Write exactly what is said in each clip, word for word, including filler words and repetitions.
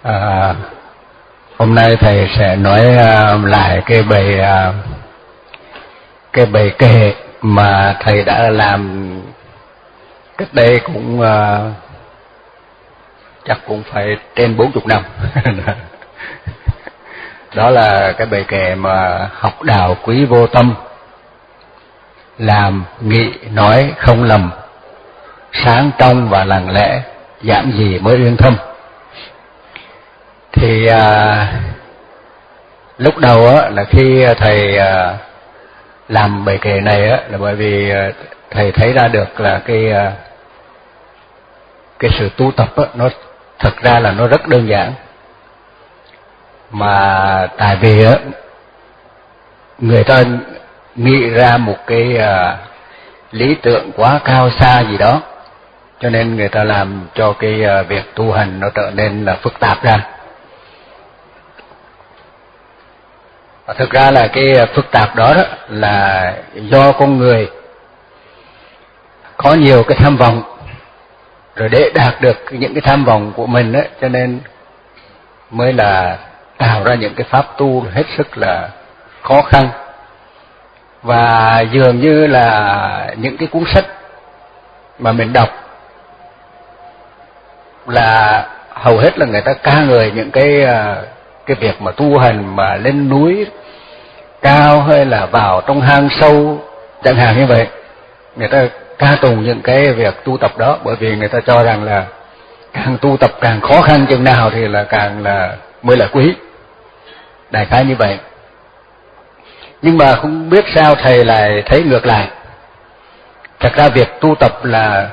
À, hôm nay thầy sẽ nói uh, lại cái bài uh, cái bài kệ mà thầy đã làm cách đây cũng uh, chắc cũng phải trên bốn chục năm. Đó là cái bài kệ mà học đạo quý vô tâm, làm nghị nói không lầm, sáng trong và lặng lẽ, giảng gì mới yên thâm. Thì à, lúc đầu á, là khi thầy à, làm bài kệ này á, là bởi vì à, thầy thấy ra được là cái à, cái sự tu tập á, nó thật ra là nó rất đơn giản, mà tại vì á, người ta nghĩ ra một cái à, lý tưởng quá cao xa gì đó, cho nên người ta làm cho cái à, việc tu hành nó trở nên là phức tạp ra. Và thực ra là cái phức tạp đó, đó là do con người có nhiều cái tham vọng, rồi để đạt được những cái tham vọng của mình đó, cho nên mới là tạo ra những cái pháp tu hết sức là khó khăn. Và dường như là những cái cuốn sách mà mình đọc là hầu hết là người ta ca ngợi những cái cái việc mà tu hành mà lên núi cao hay là vào trong hang sâu chẳng hạn như vậy. Người ta ca tụng những cái việc tu tập đó, bởi vì người ta cho rằng là càng tu tập càng khó khăn chừng nào thì là càng là mới là quý, đại khái như vậy. Nhưng mà không biết sao thầy lại thấy ngược lại. Thật ra việc tu tập là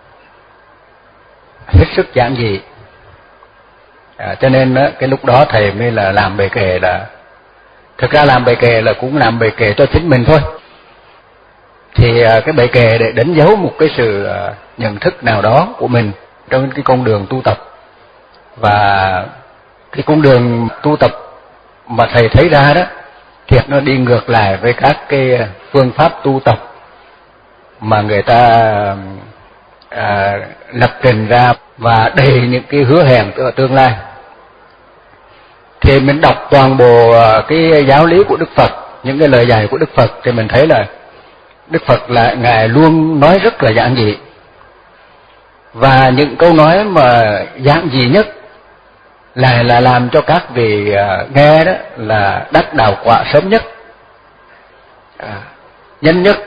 hết sức giản dị. À, cho nên đó, cái lúc đó thầy mới là làm bài kệ, là thực ra làm bài kệ là cũng làm bài kệ cho chính mình thôi. Thì à, cái bài kệ để đánh dấu một cái sự à, nhận thức nào đó của mình trong cái con đường tu tập. Và cái con đường tu tập mà thầy thấy ra đó, thiệt nó đi ngược lại với các cái phương pháp tu tập mà người ta à, lập trình ra và đầy những cái hứa hẹn ở tương lai. Thì mình đọc toàn bộ cái giáo lý của Đức Phật, những cái lời dạy của Đức Phật, thì mình thấy là Đức Phật là Ngài luôn nói rất là giản dị. Và những câu nói mà giản dị nhất lại là làm cho các vị nghe đó là đắc đạo quả sớm nhất, à, nhanh nhất.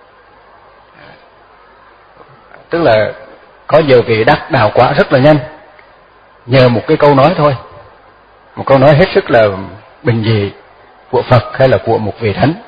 Tức là có nhiều vị đắc đạo quả rất là nhanh nhờ một cái câu nói thôi, một câu nói hết sức là bình dị của Phật hay là của một vị thánh.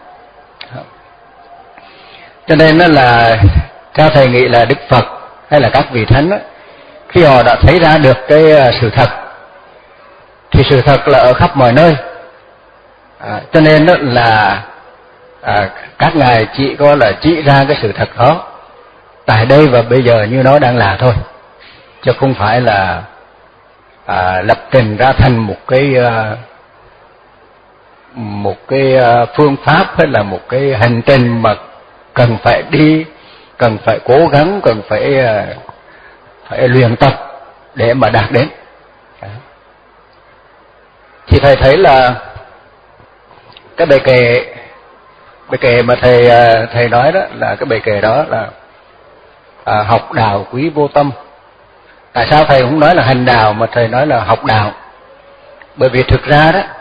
Cho nên đó là theo thầy nghĩ là Đức Phật hay là các vị thánh đó, khi họ đã thấy ra được cái sự thật, thì sự thật là ở khắp mọi nơi. À, cho nên đó là à, các ngài chỉ có là chỉ ra cái sự thật đó tại đây và bây giờ như nó đang là thôi, chứ không phải là à, lập trình ra thành một cái à, một cái à, phương pháp hay là một cái hành trình mà cần phải đi, cần phải cố gắng, cần phải à, phải luyện tập để mà đạt đến. Thì thầy thấy là cái bài kệ bài kệ mà thầy thầy nói đó là cái bài kệ đó là à, học đạo quý vô tâm. Tại sao thầy không nói là hành đạo mà thầy nói là học đạo? Bởi vì thực ra đó,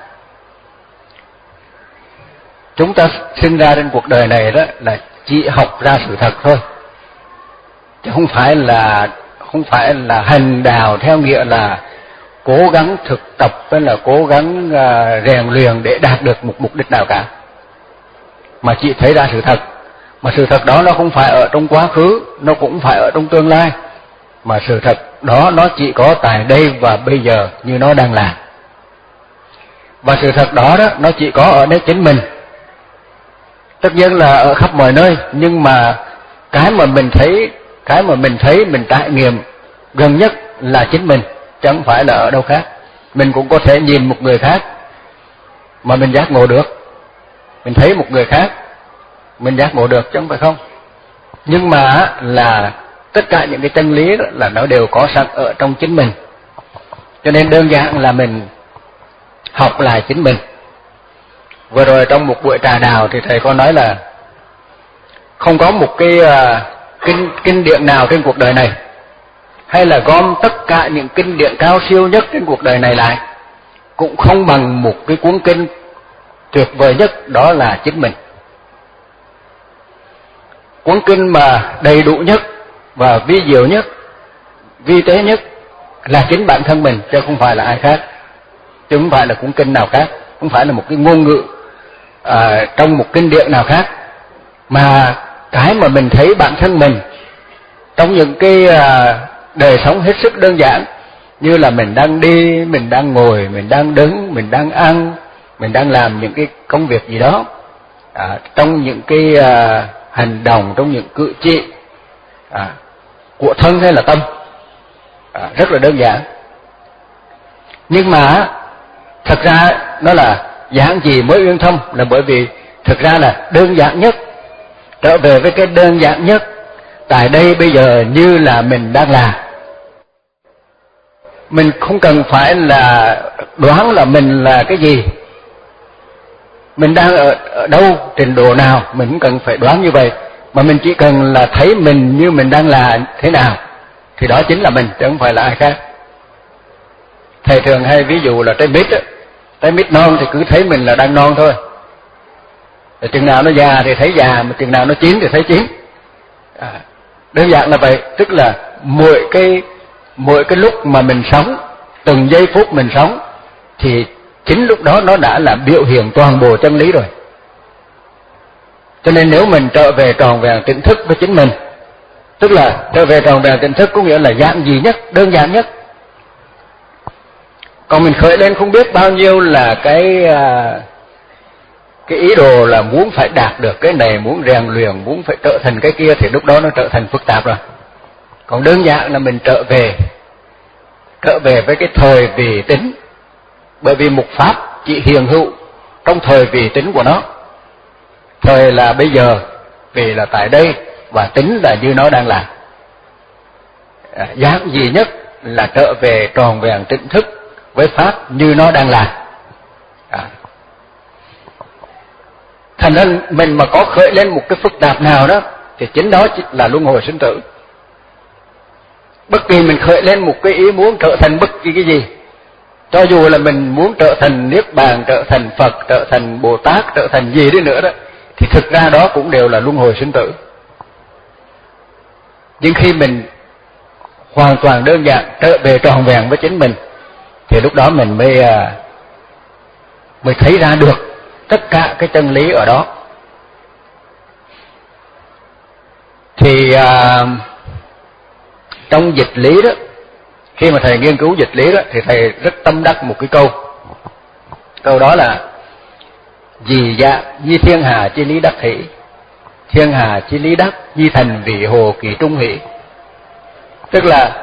chúng ta sinh ra trên cuộc đời này đó là chỉ học ra sự thật thôi, chứ không phải là không phải là hành đạo theo nghĩa là cố gắng thực tập hay là cố gắng uh, rèn luyện để đạt được một mục đích nào cả, mà chỉ thấy ra sự thật. Mà sự thật đó nó không phải ở trong quá khứ, nó cũng phải ở trong tương lai, mà sự thật đó nó chỉ có tại đây và bây giờ như nó đang là. Và sự thật đó đó nó chỉ có ở nơi chính mình. Tất nhiên là ở khắp mọi nơi, nhưng mà cái mà mình thấy, cái mà mình thấy mình trải nghiệm gần nhất là chính mình, chứ không phải là ở đâu khác. Mình cũng có thể nhìn một người khác mà mình giác ngộ được, mình thấy một người khác mình giác ngộ được, chứ không phải không. Nhưng mà là tất cả những cái chân lý đó là nó đều có sẵn ở trong chính mình. Cho nên đơn giản là mình học lại chính mình. Vừa rồi trong một buổi trà đào thì thầy có nói là không có một cái uh, kinh kinh điển nào trên cuộc đời này, hay là gom tất cả những kinh điển cao siêu nhất trên cuộc đời này lại, cũng không bằng một cái cuốn kinh tuyệt vời nhất, đó là chính mình. Cuốn kinh mà đầy đủ nhất và vi diệu nhất, vi tế nhất là chính bản thân mình, chứ không phải là ai khác, chứ không phải là cuốn kinh nào khác, không phải là một cái ngôn ngữ à, trong một kinh điển nào khác, mà cái mà mình thấy bản thân mình trong những cái à, đời sống hết sức đơn giản, như là mình đang đi, mình đang ngồi, mình đang đứng, mình đang ăn, mình đang làm những cái công việc gì đó, à, trong những cái à, hành động, trong những cử chỉ à, của thân hay là tâm, à, rất là đơn giản. Nhưng mà thật ra nó là giản gì mới uyên thâm, là bởi vì thực ra là đơn giản nhất, trở về với cái đơn giản nhất tại đây bây giờ như là mình đang làm. Mình không cần phải là đoán là mình là cái gì, mình đang ở, ở đâu, trình độ nào, mình không cần phải đoán như vậy, mà mình chỉ cần là thấy mình như mình đang là thế nào, thì đó chính là mình, chứ không phải là ai khác. Thầy thường hay ví dụ là trái mít á, trái mít non thì cứ thấy mình là đang non thôi, rồi chừng nào nó già thì thấy già, mà chừng nào nó chín thì thấy chín. À, đơn giản là vậy, tức là mỗi cái mỗi cái lúc mà mình sống, từng giây phút mình sống, thì chính lúc đó nó đã là biểu hiện toàn bộ chân lý rồi. Cho nên nếu mình trở về tròn vẹn tỉnh thức với chính mình, tức là trở về tròn vẹn tỉnh thức có nghĩa là giản dị nhất, đơn giản nhất. Còn mình khởi lên không biết bao nhiêu là cái cái ý đồ là muốn phải đạt được cái này, muốn rèn luyện, muốn phải trở thành cái kia, thì lúc đó nó trở thành phức tạp rồi. Còn đơn giản là mình trở về trở về với cái thời vị tính, bởi vì một pháp chỉ hiện hữu trong thời vị tính của nó. Thời là bây giờ, vì là tại đây, và tính là như nó đang là. À, giản dị nhất là trở về tròn vẹn tỉnh thức với pháp như nó đang là. À. Thành ra mình mà có khởi lên một cái phức tạp nào đó, thì chính đó là luân hồi sinh tử. Bất kỳ mình khởi lên một cái ý muốn trở thành bất kỳ cái gì, cho dù là mình muốn trở thành Niết Bàn, trở thành Phật, trở thành Bồ Tát, trở thành gì đi nữa đó, thì thực ra đó cũng đều là luân hồi sinh tử. Nhưng khi mình hoàn toàn đơn giản trở về tròn vẹn với chính mình, thì lúc đó mình mới mới thấy ra được tất cả cái chân lý ở đó. Thì à, trong dịch lý đó, khi mà thầy nghiên cứu dịch lý đó, thì thầy rất tâm đắc một cái câu. Câu đó là: Dì dạ nhi thiên hà chi lý đắc hỷ, thiên hà chi lý đắc nhi thành vị hồ kỳ trung hỷ. Tức là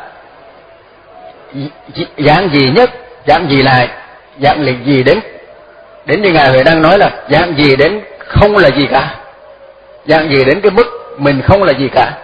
giảng gì nhất, giảng gì lại, giảng liệt gì đến, đến như Ngài Huệ đang nói là giảng gì đến không là gì cả, giảng gì đến cái mức mình không là gì cả.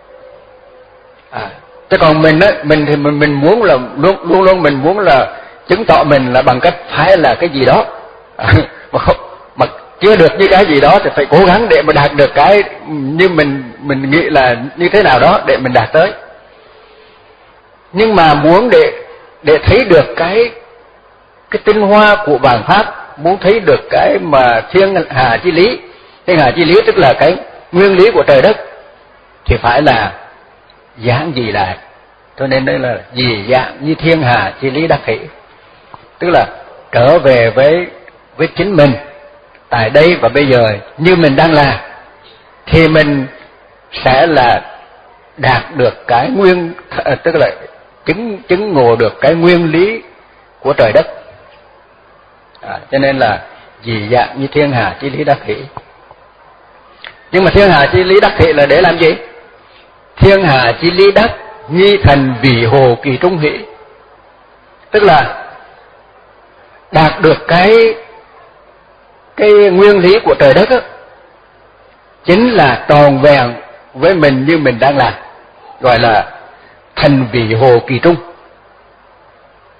À, chứ còn mình á, mình thì mình, mình muốn là luôn luôn luôn mình muốn là chứng tỏ mình là bằng cách phải là cái gì đó, à, mà không, mà chưa được như cái gì đó thì phải cố gắng để mà đạt được cái như mình mình nghĩ là như thế nào đó để mình đạt tới. Nhưng mà muốn để để thấy được cái cái tinh hoa của vạn pháp, muốn thấy được cái mà thiên hà chi lý, thiên hà chi lý tức là cái nguyên lý của trời đất, thì phải là giảng gì lại. Cho nên đây là gì dạng như thiên hà chi lý đắc hỷ, tức là trở về với với chính mình tại đây và bây giờ như mình đang là, thì mình sẽ là đạt được cái nguyên, tức là chứng chứng ngộ được cái nguyên lý của trời đất. À, cho nên là dị dạng như thiên hà chi lý đắc hỷ. Nhưng mà thiên hà chi lý đắc hỷ là để làm gì? Thiên hà chi lý đắc nhi thành vị hồ kỳ trung hỷ, tức là đạt được cái cái nguyên lý của trời đất đó, chính là tròn vẹn với mình như mình đang làm, gọi là thành vị hồ kỳ trung.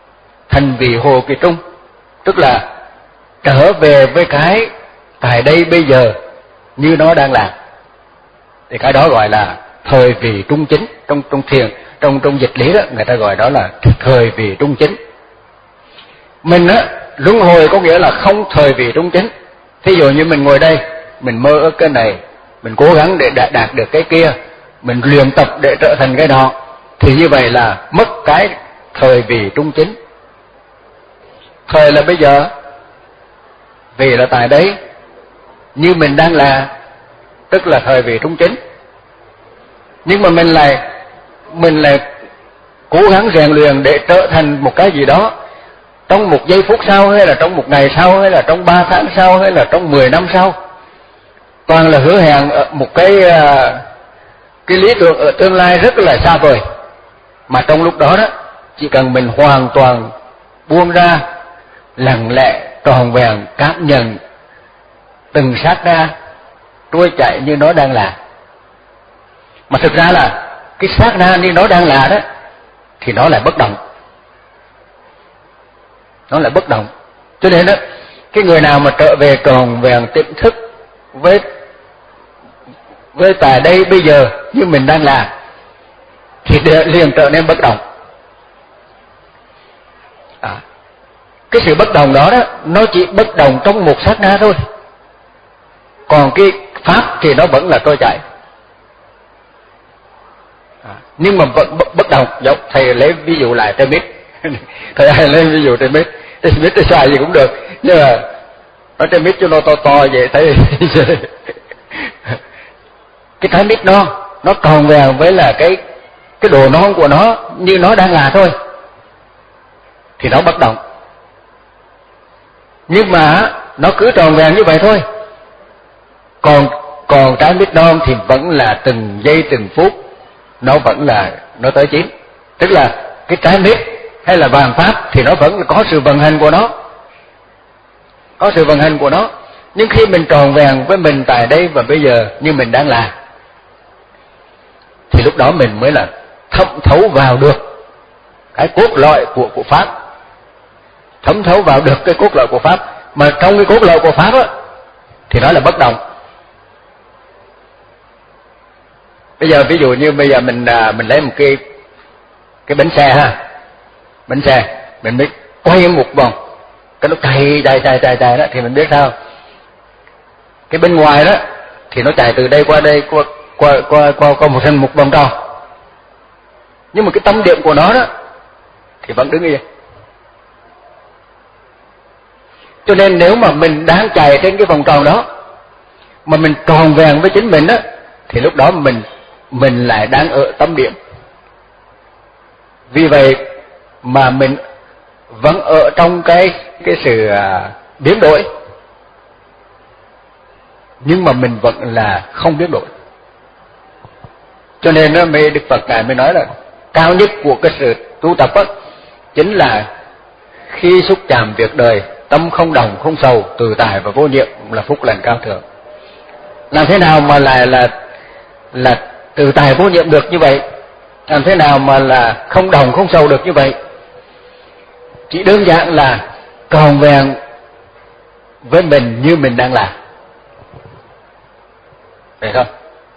thành vị hồ kỳ trung, tức là trở về với cái tại đây bây giờ như nó đang là. Thì cái đó gọi là thời vị trung chính. Trong trong thiền, trong trong dịch lý đó, người ta gọi đó là thời vị trung chính. Mình á, luân hồi có nghĩa là không thời vị trung chính. Thí dụ như mình ngồi đây, mình mơ ước cái này, mình cố gắng để đạt, đạt được cái kia, mình luyện tập để trở thành cái đó, thì như vậy là mất cái thời vị trung chính. Thời là bây giờ, vì là tại đấy như mình đang là, tức là thời vị trung chính. Nhưng mà mình lại mình lại cố gắng rèn luyện để trở thành một cái gì đó trong một giây phút sau, hay là trong một ngày sau, hay là trong ba tháng sau, hay là trong mười năm sau. Toàn là hứa hẹn một cái cái lý tưởng ở tương lai rất là xa vời. Mà trong lúc đó đó, chỉ cần mình hoàn toàn buông ra, lặng lẽ tròn vẹn cảm nhận từng sát na trôi chảy như nó đang là. Mà thực ra là cái sát na như nó đang là đó thì nó lại bất động, nó lại bất động. Cho nên đó, cái người nào mà trở về tròn vẹn tỉnh thức với với tại đây bây giờ như mình đang là, thì liền trở nên bất động. À, cái sự bất động đó đó, nó chỉ bất động trong một sát na thôi. Còn cái pháp thì nó vẫn là trôi chảy. À, nhưng mà vẫn bất động. Giống thầy lấy ví dụ lại trái mít. Thầy ai lấy ví dụ trái mít, trái mít trái xoài gì cũng được, nhưng mà nó trái mít cho nó to to vậy thấy cái trái mít nó nó tròn vẹn với là cái cái đồ non của nó như nó đang là thôi, thì nó bất động. Nhưng mà nó cứ tròn vẹn như vậy thôi. Còn còn trái mít non thì vẫn là từng giây từng phút nó vẫn là nó tới chín. Tức là cái trái mít hay là vàng pháp thì nó vẫn có sự vận hành của nó, có sự vận hành của nó. Nhưng khi mình tròn vẹn với mình tại đây và bây giờ như mình đang là, thì lúc đó mình mới là thấm thấu vào được cái cốt lõi của của pháp, thấm thấu vào được cái cốt lõi của pháp. Mà trong cái cốt lõi của pháp á thì nó là bất động. Bây giờ ví dụ như bây giờ mình mình lấy một cái cái bánh xe ha, bánh xe mình mới quay một vòng, cái nó chạy chạy chạy chạy chạy đó, thì mình biết sao? Cái bên ngoài đó thì nó chạy từ đây qua đây qua qua qua qua, qua một thành một vòng tròn, nhưng mà cái tâm điểm của nó đó thì vẫn đứng yên. Cho nên nếu mà mình đang chạy trên cái vòng tròn đó mà mình tròn vẹn với chính mình đó, thì lúc đó mình mình lại đang ở tâm điểm. Vì vậy mà mình vẫn ở trong cái cái sự à, biến đổi, nhưng mà mình vẫn là không biến đổi. Cho nên nó mới Đức Phật ngài mới nói là cao nhất của cái sự tu tập đó, chính là khi xúc chạm việc đời, tâm không đồng không sầu, tự tại và vô nhiệm là phúc lành cao thượng. Làm thế nào mà lại là là tự tại vô nhiệm được như vậy? Làm thế nào mà là không đồng không sầu được như vậy? Chỉ đơn giản là tròn vẹn với mình như mình đang là. Vậy thôi.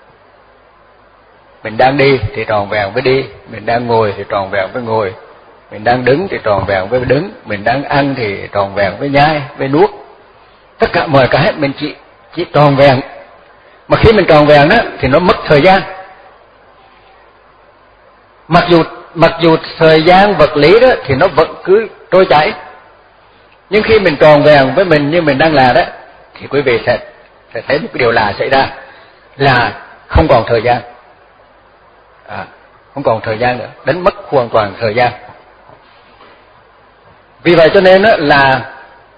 Mình đang đi thì tròn vẹn với đi, mình đang ngồi thì tròn vẹn với ngồi, mình đang đứng thì tròn vẹn với đứng, mình đang ăn thì tròn vẹn với nhai, với nuốt. Tất cả mọi cái mình chỉ chỉ tròn vẹn. Mà khi mình tròn vẹn đó thì nó mất thời gian. Mặc dù mặc dù thời gian vật lý đó thì nó vẫn cứ trôi chảy, nhưng khi mình tròn vẹn với mình như mình đang là đó, thì quý vị sẽ sẽ thấy một cái điều là xảy ra là không còn thời gian, à, không còn thời gian nữa, đánh mất hoàn toàn thời gian. Vì vậy cho nên đó là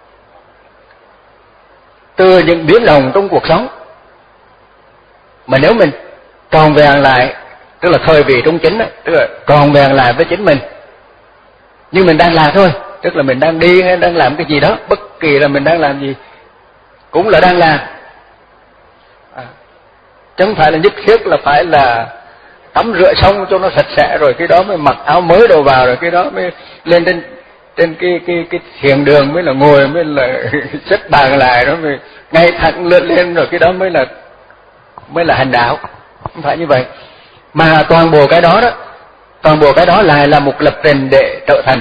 từ những biến động trong cuộc sống mà nếu mình tròn vẹn lại, tức là thời vị trung chính đó, tức là tròn vẹn lại với chính mình như mình đang làm thôi, tức là mình đang đi hay đang làm cái gì đó, bất kỳ là mình đang làm gì cũng là đang làm, à, chứ không phải là nhất thiết là phải là tắm rửa xong cho nó sạch sẽ rồi cái đó mới mặc áo mới đồ vào, rồi cái đó mới lên trên trên cái cái cái thiền đường mới là ngồi, mới là xếp bằng lại, đó mới ngay thẳng lướt lên, rồi cái đó mới là mới là hành đạo. Không phải như vậy. Mà toàn bộ cái đó đó, toàn bộ cái đó lại là một lập trình để trở thành.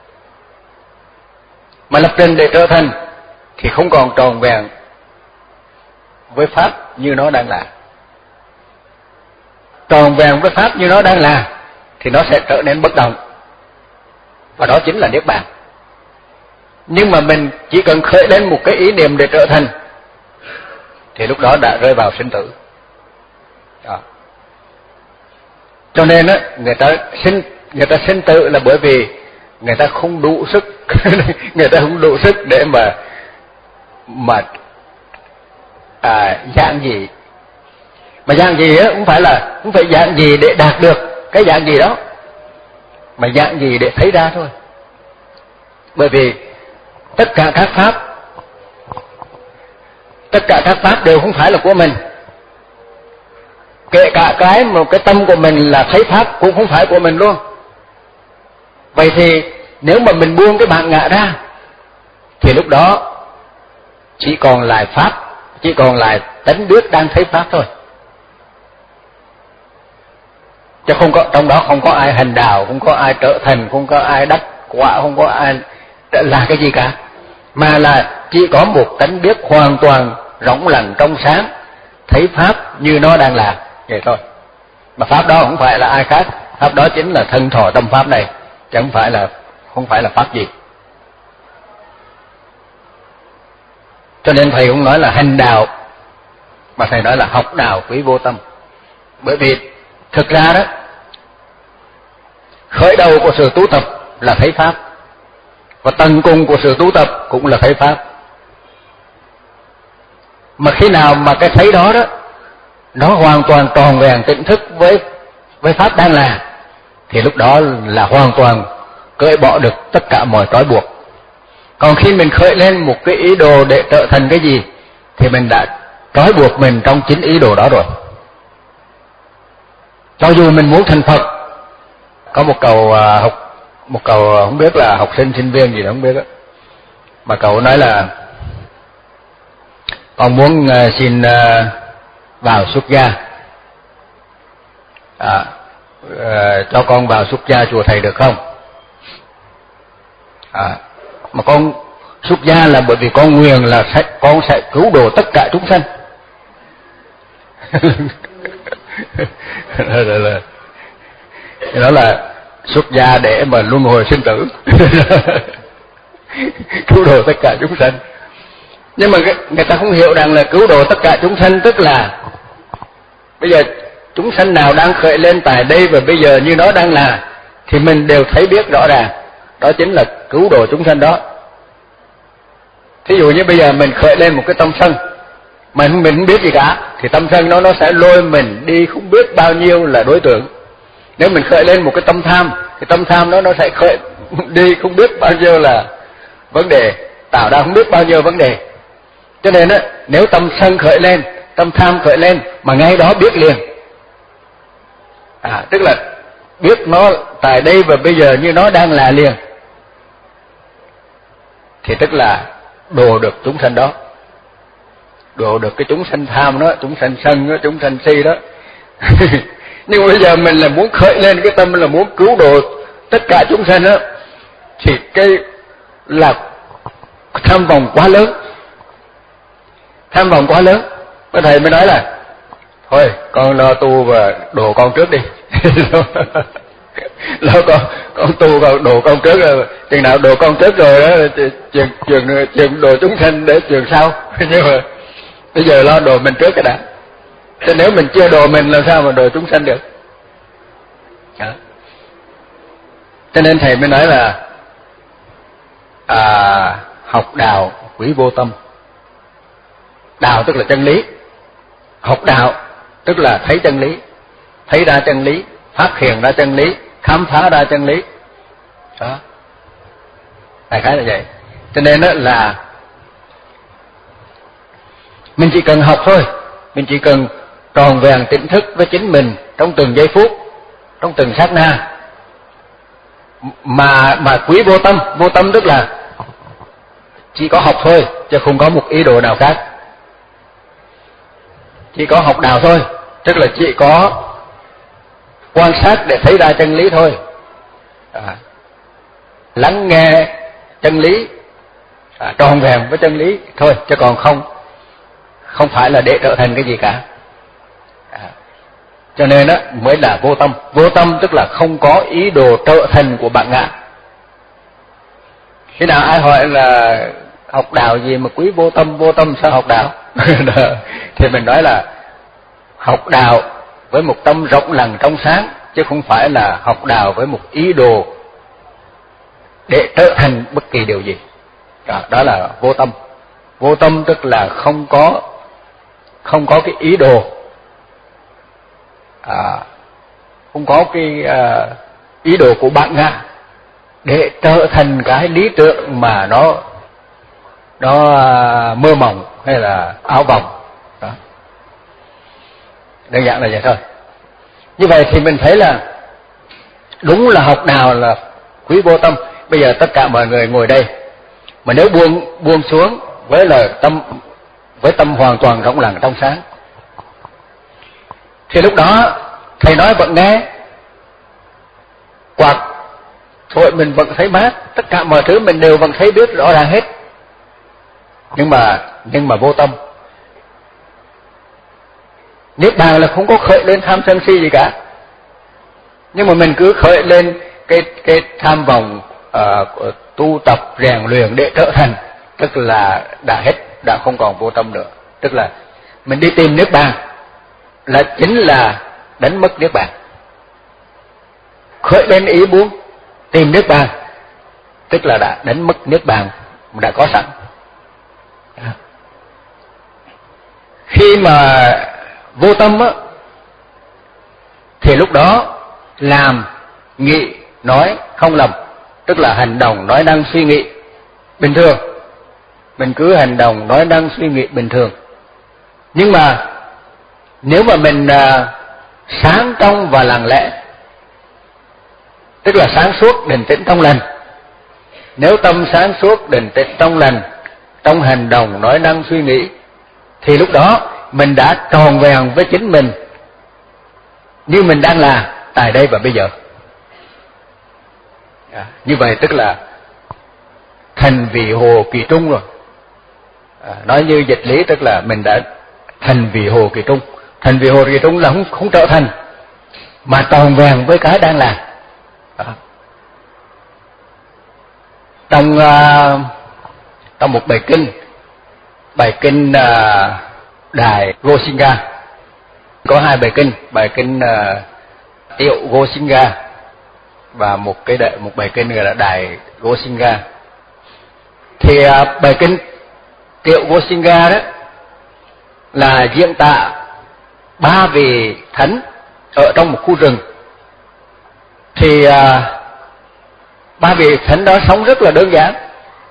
Mà lập trình để trở thành thì không còn tròn vẹn với pháp như nó đang là. Tròn vẹn với pháp như nó đang là thì nó sẽ trở nên bất động, và đó chính là niết bàn. Nhưng mà mình chỉ cần khởi lên một cái ý niệm để trở thành thì lúc đó đã rơi vào sinh tử. Đó. Cho nên á, người ta sinh người ta sinh tử là bởi vì người ta không đủ sức người ta không đủ sức để mà mà à, dạng gì. Mà dạng gì á, không phải là không phải dạng gì để đạt được cái dạng gì đó, mà dạng gì để thấy ra thôi. Bởi vì tất cả các pháp tất cả các pháp đều không phải là của mình. Kể cả cái một cái tâm của mình là thấy pháp cũng không phải của mình luôn. Vậy thì nếu mà mình buông cái bản ngã ra thì lúc đó chỉ còn lại pháp, chỉ còn lại tánh biết đang thấy pháp thôi. Chứ không có, trong đó không có ai hành đạo, không có ai trở thành, không có ai đắc quả, không có ai là cái gì cả, mà là chỉ có một tánh biết hoàn toàn rỗng lặng trong sáng, thấy pháp như nó đang là vậy thôi. Mà pháp đó không phải là ai khác, pháp đó chính là thân thọ tâm pháp này, chứ không phải là không phải là pháp gì. Cho nên thầy cũng nói là hành đạo, mà thầy nói là học đạo quý vô tâm. Bởi vì thực ra đó, khởi đầu của sự tu tập là thấy pháp, và tận cùng của sự tu tập cũng là thấy pháp. Mà khi nào mà cái thấy đó đó nó hoàn toàn tròn vẹn tỉnh thức với với pháp đang là, thì lúc đó là hoàn toàn cởi bỏ được tất cả mọi trói buộc. Còn khi mình khởi lên một cái ý đồ để trở thành cái gì thì mình đã trói buộc mình trong chính ý đồ đó rồi. Cho dù mình muốn thành Phật, có một cậu à, học một cậu không biết là học sinh sinh viên gì đó không biết đó, mà cậu nói là con muốn uh, xin uh, vào xuất gia, à, uh, cho con vào xuất gia chùa thầy được không? À, mà con xuất gia là bởi vì con nguyện là sẽ, con sẽ cứu độ tất cả chúng sanh. đó, đó, là, đó là xuất gia để mà luân hồi sinh tử. Cứu độ tất cả chúng sanh. Nhưng mà người ta không hiểu rằng là cứu độ tất cả chúng sanh tức là bây giờ chúng sanh nào đang khởi lên tại đây và bây giờ như nó đang là thì mình đều thấy biết rõ ràng, đó chính là cứu độ chúng sanh đó. Thí dụ như bây giờ mình khởi lên một cái tâm sân mà mình không biết gì cả, thì tâm sân đó nó sẽ lôi mình đi không biết bao nhiêu là đối tượng. Nếu mình khởi lên một cái tâm tham thì tâm tham đó nó sẽ khởi đi không biết bao nhiêu là vấn đề, tạo ra không biết bao nhiêu vấn đề. Cho nên á, nếu tâm sân khởi lên, tâm tham khởi lên mà ngay đó biết liền, à, tức là biết nó tại đây và bây giờ như nó đang là liền, thì tức là độ được chúng sanh đó, độ được cái chúng sanh tham đó, chúng sanh sân đó, chúng sanh si đó. Nhưng bây giờ mình là muốn khởi lên cái tâm là muốn cứu độ tất cả chúng sanh đó, thì cái là tham vọng quá lớn, tham vọng quá lớn. Cái thầy mới nói là thôi con lo tu và độ con trước đi. Lo con con tu và độ con trước rồi, chừng nào độ con trước rồi đó chuyện chuyện chuyện độ chúng sanh để chuyện sau. Nhưng mà bây giờ lo độ mình trước cái đã. Chứ nếu mình chưa độ mình làm sao mà độ chúng sanh được. Đó. Cho nên thầy mới nói là à, học đạo quý vô tâm. Đạo tức là chân lý, học đạo tức là thấy chân lý, thấy ra chân lý, phát hiện ra chân lý, khám phá ra chân lý. Đó, đại khái là vậy. Cho nên đó là mình chỉ cần học thôi, mình chỉ cần tròn vẹn tỉnh thức với chính mình trong từng giây phút, trong từng sát na, mà mà quý vô tâm. Vô tâm tức là chỉ có học thôi, chứ không có một ý đồ nào khác. Chỉ có học đạo thôi, tức là chỉ có quan sát để thấy ra chân lý thôi, à, lắng nghe chân lý, à, tròn vẹn với chân lý thôi, chứ còn không không phải là để trở thành cái gì cả. À, cho nên đó mới là vô tâm. Vô tâm tức là không có ý đồ trở thành của bản ngã. Khi nào ai hỏi là học đạo gì mà quý vô tâm, vô tâm sao học đạo? Thì mình nói là học đạo với một tâm rộng lặng trong sáng, chứ không phải là học đạo với một ý đồ để trở thành bất kỳ điều gì. Đó, đó là vô tâm. Vô tâm tức là không có không có cái ý đồ, à, không có cái à, ý đồ của bản ngã để trở thành cái lý tưởng mà nó nó à, mơ mộng hay là ảo vọng. Đó, đơn giản là vậy thôi. Như vậy thì mình thấy là đúng là học đạo là quý vô tâm. Bây giờ tất cả mọi người ngồi đây mà nếu buông buông xuống với là tâm với tâm hoàn toàn rộng lặng trong sáng, thì lúc đó thầy nói vẫn nghe, quạt thôi mình vẫn thấy mát, tất cả mọi thứ mình đều vẫn thấy biết rõ ràng hết. Nhưng mà nhưng mà vô tâm. Niết bàn là không có khởi lên tham sân si gì cả, nhưng mà mình cứ khởi lên cái cái tham vọng uh, tu tập rèn luyện để trở thành, tức là đã hết, đã không còn vô tâm nữa. Tức là mình đi tìm niết bàn là chính là đánh mất niết bàn. Khởi lên ý muốn tìm niết bàn tức là đã đánh mất niết bàn đã có sẵn. Khi mà vô tâm á, thì lúc đó làm, nghĩ, nói không lầm, tức là hành động, nói năng, suy nghĩ bình thường. Mình cứ hành động, nói năng, suy nghĩ bình thường. Nhưng mà nếu mà mình à, sáng trong và lặng lẽ, tức là sáng suốt, định tĩnh, trong lành. Nếu tâm sáng suốt, định tĩnh, trong lành, trong hành động, nói năng, suy nghĩ, thì lúc đó mình đã tròn vẹn với chính mình như mình đang là tại đây và bây giờ. À, như vậy tức là thành vị hồ kỳ trung rồi. À, nói như dịch lý tức là mình đã thành vị hồ kỳ trung. Thành vị hồ kỳ trung là không, không trở thành, mà tròn vẹn với cái đang là. À. Trong uh, trong một bài kinh, bài kinh uh, Đài Gosinga, có hai bài kinh, bài kinh uh, Tiệu Gosinga và một cái đệ, một bài kinh gọi là Đài Gosinga. Thì uh, bài kinh Tiệu Gosinga đó là diễn tả ba vị thánh ở trong một khu rừng. Thì uh, ba vị thánh đó sống rất là đơn giản,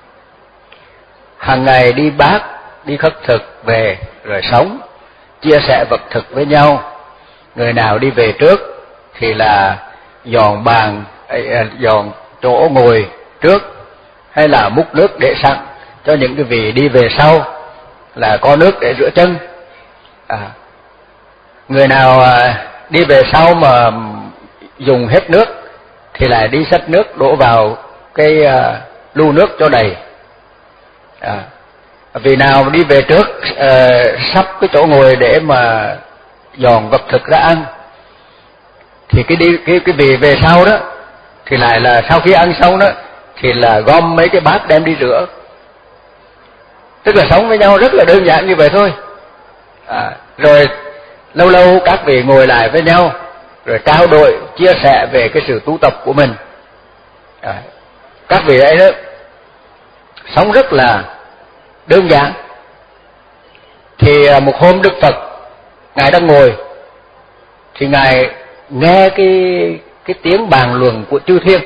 hàng ngày đi bát, đi khất thực về rồi sống, chia sẻ vật thực với nhau. Người nào đi về trước thì là dọn bàn, dọn chỗ ngồi trước, hay là múc nước để sẵn cho những cái vị đi về sau, là có nước để rửa chân. À, người nào đi về sau mà dùng hết nước thì lại đi xách nước đổ vào cái uh, lu nước cho đầy. À, vì nào đi về trước uh, sắp cái chỗ ngồi để mà dọn vật thực ra ăn, thì cái đi cái cái vị về sau đó thì lại là sau khi ăn xong đó thì là gom mấy cái bát đem đi rửa. Tức là sống với nhau rất là đơn giản như vậy thôi. À, rồi lâu lâu các vị ngồi lại với nhau rồi trao đổi, chia sẻ về cái sự tu tập của mình. À, các vị ấy đó sống rất là đơn giản. Thì một hôm Đức Phật ngài đang ngồi, thì ngài nghe cái cái tiếng bàn luận của chư thiên.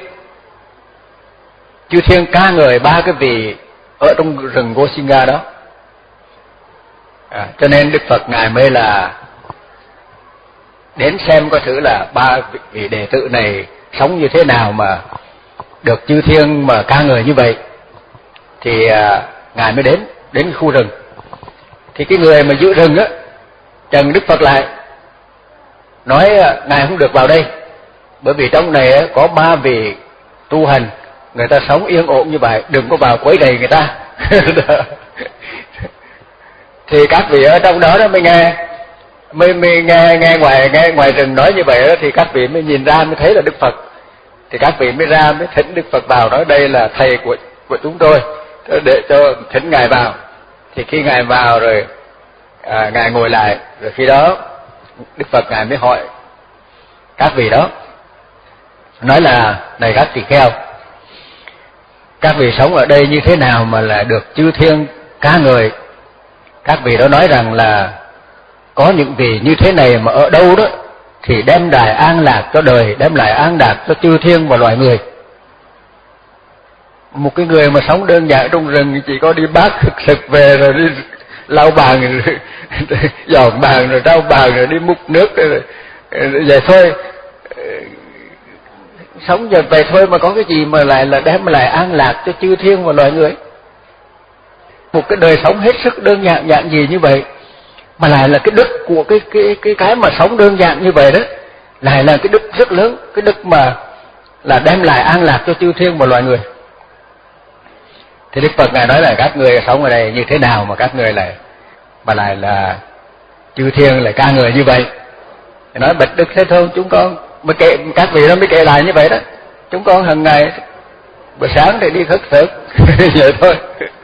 Chư thiên ca ngợi ba cái vị ở trong rừng Gosinga đó. À, cho nên Đức Phật ngài mới là đến xem coi thử là ba vị đệ tử này sống như thế nào mà được chư thiên mà ca ngợi như vậy thì à, ngài mới đến đến khu rừng. Thì cái người mà giữ rừng á trần Đức Phật lại nói à, ngài không được vào đây, bởi vì trong này á, có ba vị tu hành, người ta sống yên ổn như vậy, đừng có vào quấy rầy người ta. Thì các vị ở trong đó đó mới nghe, mới, mới nghe nghe ngoài nghe ngoài rừng nói như vậy đó, thì các vị mới nhìn ra mới thấy là Đức Phật. Thì các vị mới ra mới thỉnh Đức Phật vào, nói đây là thầy của của chúng tôi, để cho thỉnh ngài vào. Thì khi ngài vào rồi à, ngài ngồi lại, rồi khi đó Đức Phật ngài mới hỏi các vị đó, nói là này các tỳ kheo, các vị sống ở đây như thế nào mà là được chư thiên ca ngợi? Các vị đó nói rằng là có những vị như thế này mà ở đâu đó thì đem lại an lạc cho đời, đem lại an lạc cho chư thiên và loài người. Một cái người mà sống đơn giản trong rừng chỉ có đi bát thực sực về rồi đi lau bàn rồi dọn bàn rồi rau bàn rồi đi múc nước rồi, rồi vậy thôi, sống giờ vậy thôi mà có cái gì mà lại là đem lại an lạc cho chư thiên và loài người. Một cái đời sống hết sức đơn giản giản gì như vậy mà lại là cái đức của cái cái cái cái mà sống đơn giản như vậy đó, lại là cái đức rất lớn, cái đức mà là đem lại an lạc cho chư thiên và loài người. Thì Đức Phật ngài nói là các người sống ở đây như thế nào mà các người lại mà lại là chư thiên lại ca ngợi như vậy? Thì nói bạch Đức Thế Tôn, chúng con mới kể, các vị đó mới kể lại như vậy đó, chúng con hàng ngày buổi sáng thì đi khất thực vậy thôi.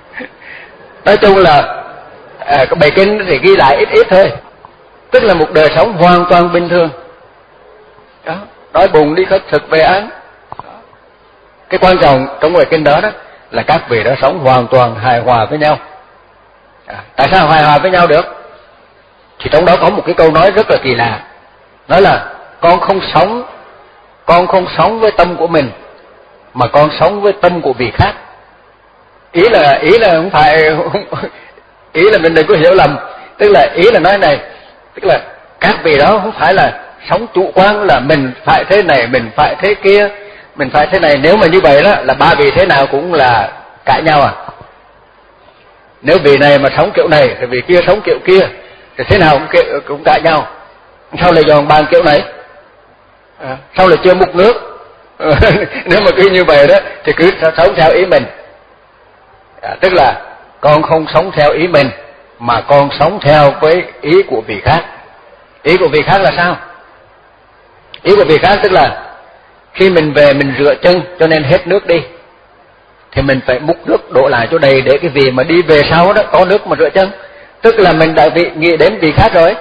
Nói chung là à, cái bài kinh thì ghi lại ít ít thôi, tức là một đời sống hoàn toàn bình thường đó, đói bụng đi khất thực về ăn. Cái quan trọng trong bài kinh đó đó là các vị đó sống hoàn toàn hài hòa với nhau. À, tại sao hài hòa với nhau được? Thì trong đó có một cái câu nói rất là kỳ lạ, nói là con không sống con không sống với tâm của mình mà con sống với tâm của vị khác. Ý là ý là không phải ý là mình đừng có hiểu lầm, tức là ý là nói này, tức là các vị đó không phải là sống chủ quan là mình phải thế này, mình phải thế kia, mình phải thế này. Nếu mà như vậy đó là ba vị thế nào cũng là cãi nhau à. Nếu vị này mà sống kiểu này thì vị kia sống kiểu kia thì thế nào cũng, cũng cãi nhau. Sao lại dọn bàn kiểu này? À, sao lại chưa múc nước? Nếu mà cứ như vậy đó thì cứ sống theo ý mình. À, tức là con không sống theo ý mình mà con sống theo với ý của vị khác. Ý của vị khác là sao? Ý của vị khác tức là khi mình về mình rửa chân cho nên hết nước đi, thì mình phải múc nước đổ lại cho đầy để cái vị mà đi về sau đó có nước mà rửa chân. Tức là mình đã vị, nghĩ đến vị khác rồi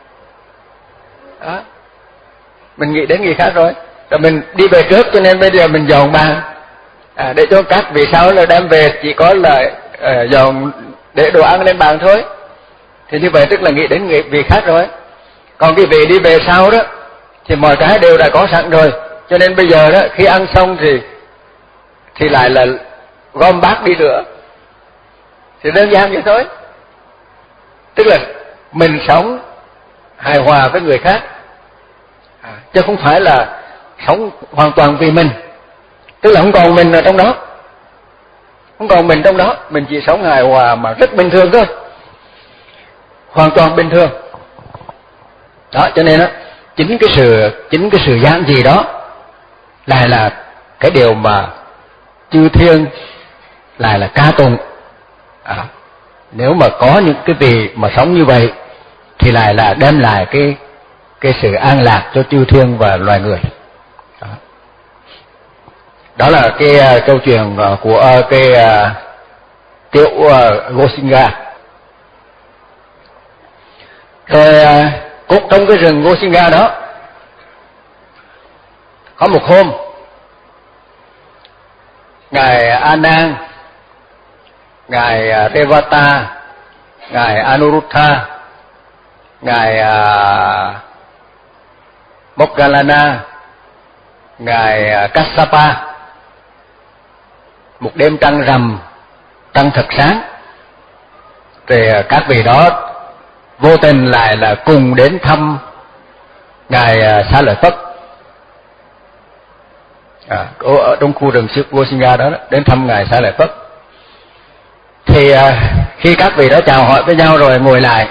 đó. Mình nghĩ đến người khác rồi, rồi mình đi về trước cho nên bây giờ mình dọn bàn à, để cho các vị sau là đem về chỉ có là uh, dọn để đồ ăn lên bàn thôi. Thì như vậy tức là nghĩ đến người vị khác rồi. Còn cái vị đi về sau đó thì mọi cái đều đã có sẵn rồi, cho nên bây giờ đó khi ăn xong thì thì lại là gom bát đi rửa, thì đơn giản vậy thôi. Tức là mình sống hài hòa với người khác à, chứ không phải là sống hoàn toàn vì mình, tức là không còn mình ở trong đó, không còn mình trong đó, mình chỉ sống hài hòa mà rất bình thường thôi, hoàn toàn bình thường đó. Cho nên đó, chính cái sự chính cái sự giản dị đó lại là cái điều mà chư thiên lại là ca tụng à, nếu mà có những cái vị mà sống như vậy thì lại là đem lại cái cái sự an lạc cho chư thiên và loài người đó, đó là cái uh, câu chuyện uh, của uh, cái uh, tiểu uh, Gosinga. Rồi uh, cũng trong cái rừng Gosinga đó có một hôm ngài A Nan, ngài Devata, ngài Anuruddha, ngài uh, Moggallana, ngài uh, Kassapa, một đêm trăng rằm, trăng thật sáng, thì uh, các vị đó vô tình lại là cùng đến thăm ngài uh, Xá Lợi Phất. à, ở trong khu rừng Gosinga đó, đó đến thăm ngài Xá Lợi Phất. Thì à, khi các vị đó chào hỏi với nhau rồi ngồi lại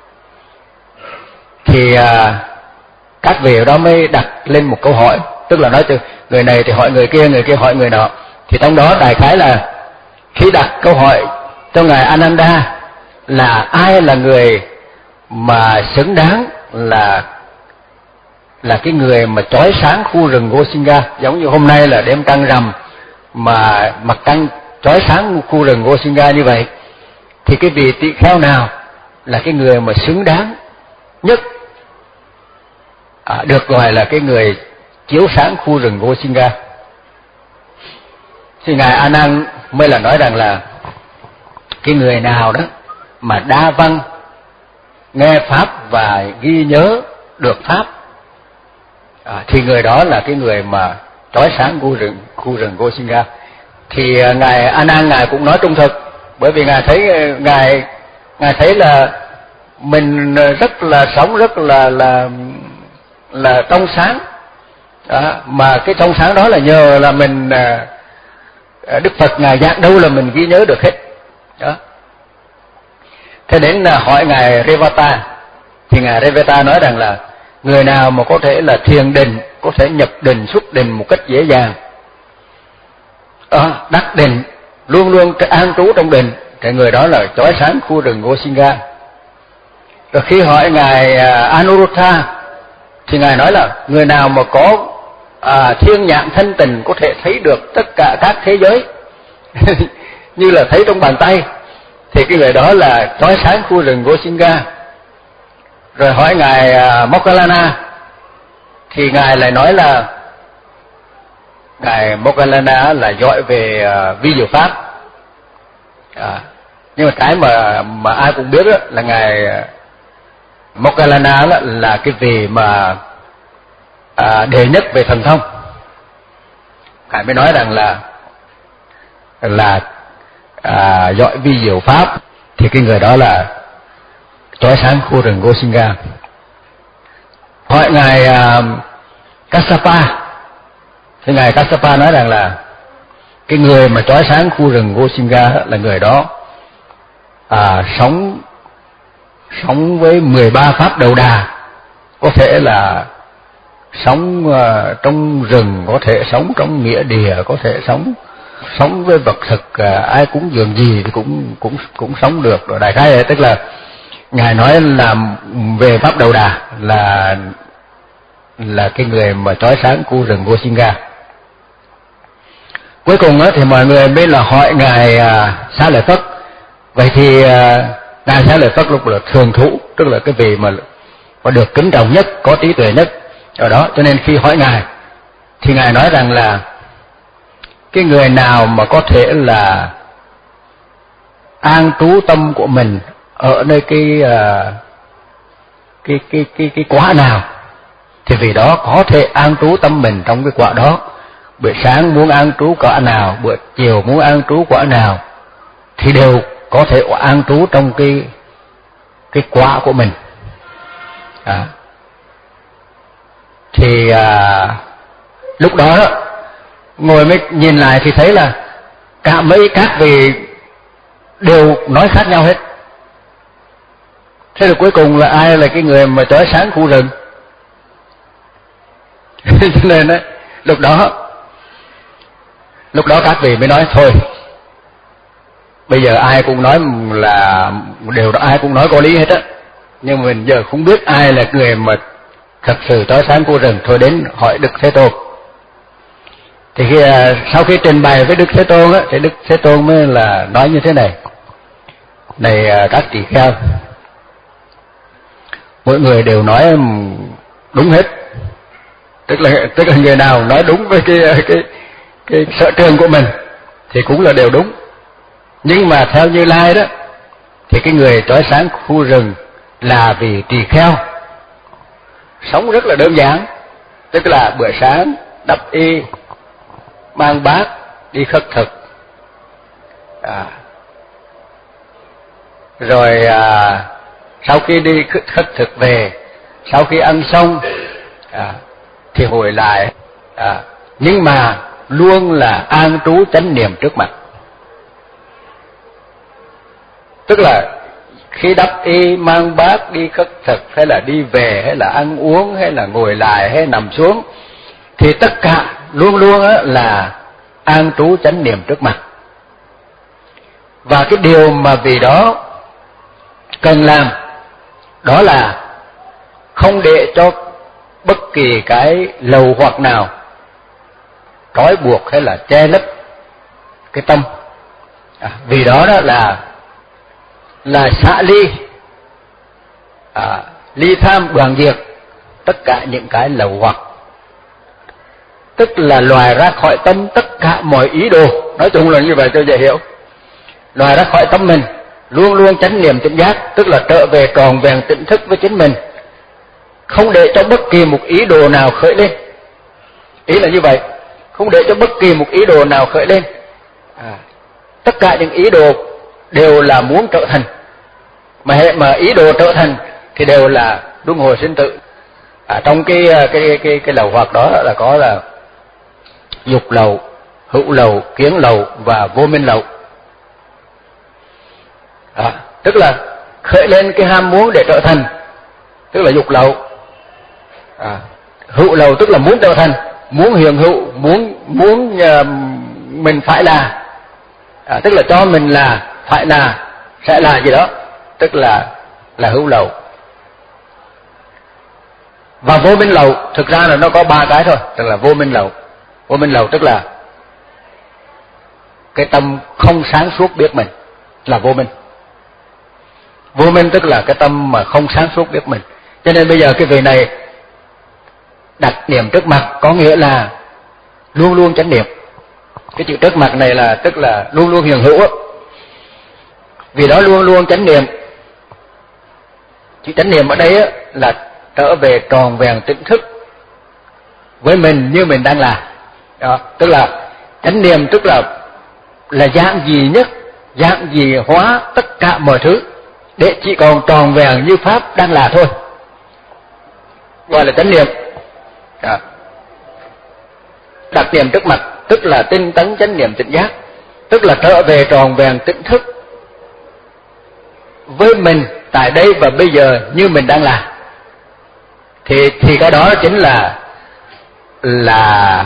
thì à, các vị đó mới đặt lên một câu hỏi, tức là nói từ người này thì hỏi người kia, người kia hỏi người nọ. Thì trong đó đại khái là khi đặt câu hỏi cho ngài Ananda là ai là người mà xứng đáng là là cái người mà chói sáng khu rừng Gosinga, giống như hôm nay là đêm trăng rằm mà mặt trăng chói sáng khu rừng Gosinga như vậy, thì cái vị tỳ kheo nào là cái người mà xứng đáng nhất à, được gọi là cái người chiếu sáng khu rừng Gosinga? Thì ngài A Nan mới là nói rằng là cái người nào đó mà đa văn, nghe pháp và ghi nhớ được pháp à, thì người đó là cái người mà chói sáng khu rừng khu rừng Gosinga. Thì uh, ngài A Nan ngài cũng nói trung thực, bởi vì ngài thấy ngài ngài thấy là mình rất là sống rất là là là trong sáng đó, mà cái trong sáng đó là nhờ là mình uh, Đức Phật ngài dạy đâu là mình ghi nhớ được hết đó. Thế đến uh, hỏi ngài Revata, thì ngài Revata nói rằng là người nào mà có thể là thiền định, có thể nhập định xuất định một cách dễ dàng, à, đắc định, luôn luôn an trú trong định, thì người đó là chói sáng khu rừng Gosinga. Rồi khi hỏi ngài uh, Anuruddha thì ngài nói là người nào mà có à, thiên nhãn thanh tịnh, có thể thấy được tất cả các thế giới như là thấy trong bàn tay, thì cái người đó là chói sáng khu rừng Gosinga. Rồi hỏi ngài uh, Moggallana thì ngài lại nói là ngài Moggallana là giỏi về uh, vi diệu pháp à, nhưng mà cái mà mà ai cũng biết đó, là ngài uh, Moggallana là, là cái vị mà à, đệ nhất về thần thông. Ngài mới nói rằng là là à, giỏi vi diệu pháp, thì cái người đó là chói sáng khu rừng Gosinga. Hỏi ngài uh, Kassapa thì ngài Kassapa nói rằng là cái người mà chói sáng khu rừng Gosinga là người đó à, sống sống với mười ba pháp đầu đà, có thể là sống uh, trong rừng, có thể sống trong nghĩa địa, có thể sống sống với vật thực, uh, ai cúng dường gì thì cũng cũng cũng sống được. Rồi đại khái là tức là ngài nói là về pháp đầu đà là là cái người mà chói sáng khu rừng Gosinga. Cuối cùng á, thì mọi người mới là hỏi ngài uh, Xá Lợi Phất. Vậy thì uh, ngài Xá Lợi Phất lúc là thường thụ, tức là cái vị mà mà được kính trọng nhất, có trí tuệ nhất ở đó, cho nên khi hỏi ngài thì ngài nói rằng là cái người nào mà có thể là an trú tâm của mình ở nơi cái uh, cái cái cái cái quả nào, thì vì đó có thể an trú tâm mình trong cái quả đó. Buổi sáng muốn an trú quả nào, buổi chiều muốn an trú quả nào, thì đều có thể an trú trong cái cái quả của mình. À. Thì à, lúc đó, đó ngồi mới nhìn lại thì thấy là cả mấy các vị đều nói khác nhau hết. Thế rồi cuối cùng là ai là cái người mà chói sáng khu rừng? Cho nên đấy, lúc đó lúc đó các vị mới nói thôi, bây giờ ai cũng nói là đều đó, ai cũng nói có lý hết á, nhưng mình giờ không biết ai là người mà thật sự chói sáng khu rừng, thôi đến hỏi Đức Thế Tôn. Thì khi, sau khi trình bày với Đức Thế Tôn á, thì Đức Thế Tôn mới là nói như thế này: này các tỳ kheo, mỗi người đều nói đúng hết, tức là tức là người nào nói đúng với cái cái cái sở trường của mình thì cũng là đều đúng. Nhưng mà theo Như Lai đó, thì cái người chói sáng khu rừng là vì tỳ kheo sống rất là đơn giản, tức là bữa sáng đắp y, mang bát đi khất thực, à, rồi à, sau khi đi khất thực về, sau khi ăn xong à, thì hồi lại, à, nhưng mà luôn là an trú chánh niệm trước mặt. Tức là khi đắp y, mang bát, đi khất thực, hay là đi về, hay là ăn uống, hay là ngồi lại, hay nằm xuống, thì tất cả luôn luôn là an trú chánh niệm trước mặt. Và cái điều mà vì đó cần làm đó là không để cho bất kỳ cái lầu hoặc nào trói buộc hay là che lấp cái tâm. À, vì đó đó là là xả ly, à, ly tham đoạn diệt tất cả những cái lầu hoặc, tức là loài ra khỏi tâm tất cả mọi ý đồ. Nói chung là như vậy cho dễ hiểu. Loài ra khỏi tâm mình, luôn luôn chánh niệm tỉnh giác, tức là trở về tròn vẹn tỉnh thức với chính mình, không để cho bất kỳ một ý đồ nào khởi lên. Ý là như vậy, không để cho bất kỳ một ý đồ nào khởi lên. À, tất cả những ý đồ đều là muốn trở thành, mà hệ mà ý đồ trở thành thì đều là luân hồi sinh tử. À, trong cái cái cái cái lầu hoặc đó là có là dục lầu, hữu lầu, kiến lầu và vô minh lầu. À, tức là khởi lên cái ham muốn để trở thành, tức là dục lầu. À, hữu lầu tức là muốn trở thành, muốn hiện hữu, muốn muốn uh, mình phải là, à, tức là cho mình là, phải là, sẽ là gì đó, tức là là hữu lầu. Và vô minh lầu thực ra là nó có ba cái thôi, tức là vô minh lầu. Vô minh lầu tức là cái tâm không sáng suốt biết mình là vô minh. Vô minh tức là cái tâm mà không sáng suốt biết mình. Cho nên bây giờ cái vị này đặt niệm trước mặt có nghĩa là luôn luôn chánh niệm. Cái chữ trước mặt này là tức là luôn luôn hiện hữu. Vì đó luôn luôn chánh niệm. Chữ chánh niệm ở đây là trở về tròn vẹn tỉnh thức với mình như mình đang là. Đó, tức là chánh niệm tức là là dạng gì nhất, dạng gì hóa tất cả mọi thứ để chỉ còn tròn vẹn như pháp đang là thôi, gọi là chánh niệm. Đó. Đặt niệm trước mặt tức là tinh tấn chánh niệm tỉnh giác, tức là trở về tròn vẹn tỉnh thức với mình tại đây và bây giờ như mình đang là. Thì thì cái đó chính là là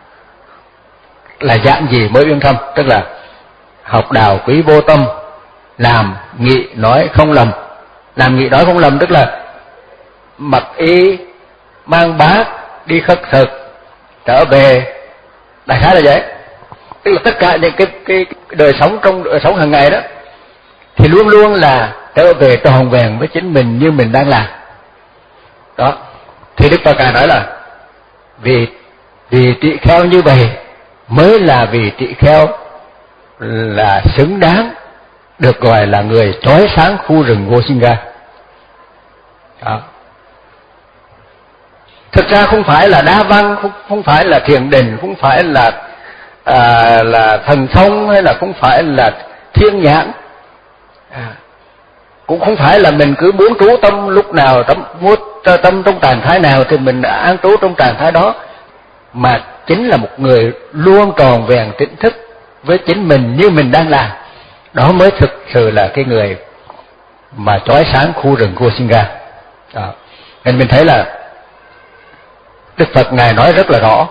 là dạng gì mới yên thâm, tức là học đạo quý vô tâm, làm nghị nói không lầm. Làm nghị nói không lầm tức là mặc y, mang bát, đi khất thực, trở về, đại khái là vậy. Tức là tất cả những cái, cái đời sống trong đời sống hàng ngày đó thì luôn luôn là trở về tròn vẹn với chính mình như mình đang làm. Đó. Thì Đức Phật Ngài nói là vì vì tỳ kheo như vậy mới là vì tỳ kheo là xứng đáng được gọi là người chói sáng khu rừng vô sinh ra. Đó. Thực ra không phải là đa văn, không, không phải là thiền định, không phải là à, là thần thông, hay là không phải là thiên nhãn, à, cũng không phải là mình cứ muốn trú tâm lúc nào, tâm, tâm trong trạng thái nào thì mình đã an trú trong trạng thái đó, mà chính là một người luôn tròn vẹn tỉnh thức với chính mình như mình đang làm. Đó mới thực sự là cái người mà chói sáng khu rừng vô sinh ra. Đó. Nên mình thấy là Đức Phật Ngài nói rất là rõ.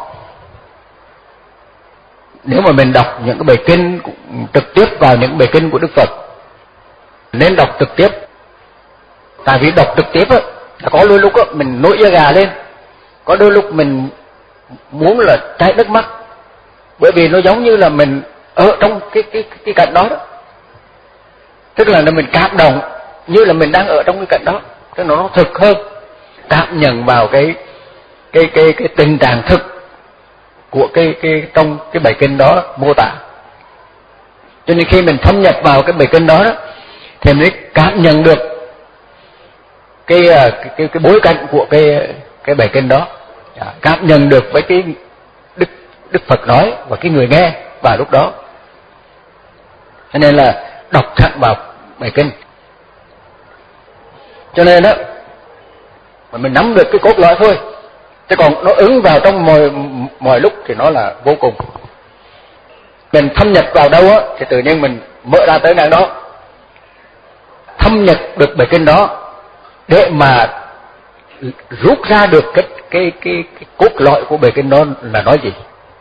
Nếu mà mình đọc những cái bài kinh trực tiếp vào những bài kinh của Đức Phật, nên đọc trực tiếp. Tại vì đọc trực tiếp á, có đôi lúc á, mình nổi da gà lên, có đôi lúc mình muốn là chảy nước mắt, bởi vì nó giống như là mình ở trong cái cái cái cảnh đó đó. Tức là mình cảm động như là mình đang ở trong cái cảnh đó, tức là nó thực hơn, cảm nhận vào cái cái cái cái tình trạng thực của cái cái trong cái bài kinh đó mô tả. Cho nên khi mình thâm nhập vào cái bài kinh đó đó thì mình cảm nhận được cái cái cái, cái bối cảnh của cái cái bài kinh đó, cảm nhận được với cái Đức Đức Phật nói và cái người nghe vào lúc đó. Cho nên là đọc thẳng vào bài kinh. Cho nên đó mà mình nắm được cái cốt lõi thôi, chứ còn nó ứng vào trong mọi mọi lúc thì nó là vô cùng. mình thâm nhập vào đâu á thì tự nhiên mình mở ra tới ngàn đó, thâm nhập được bài kinh đó để mà rút ra được cái cái cái, cái cốt lõi của bài kinh đó là nói gì.